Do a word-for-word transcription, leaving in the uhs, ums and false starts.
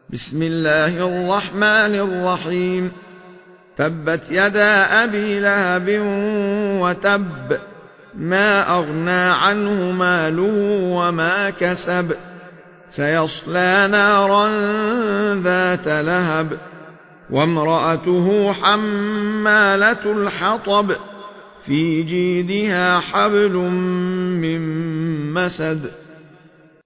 بسم الله الرحمن الرحيم. تبت يدا أبي لهب وتب، ما أغنى عنه ماله وما كسب، سيصلى نارا ذات لهب، وامرأته حمالة الحطب، في جيدها حبل من مسد.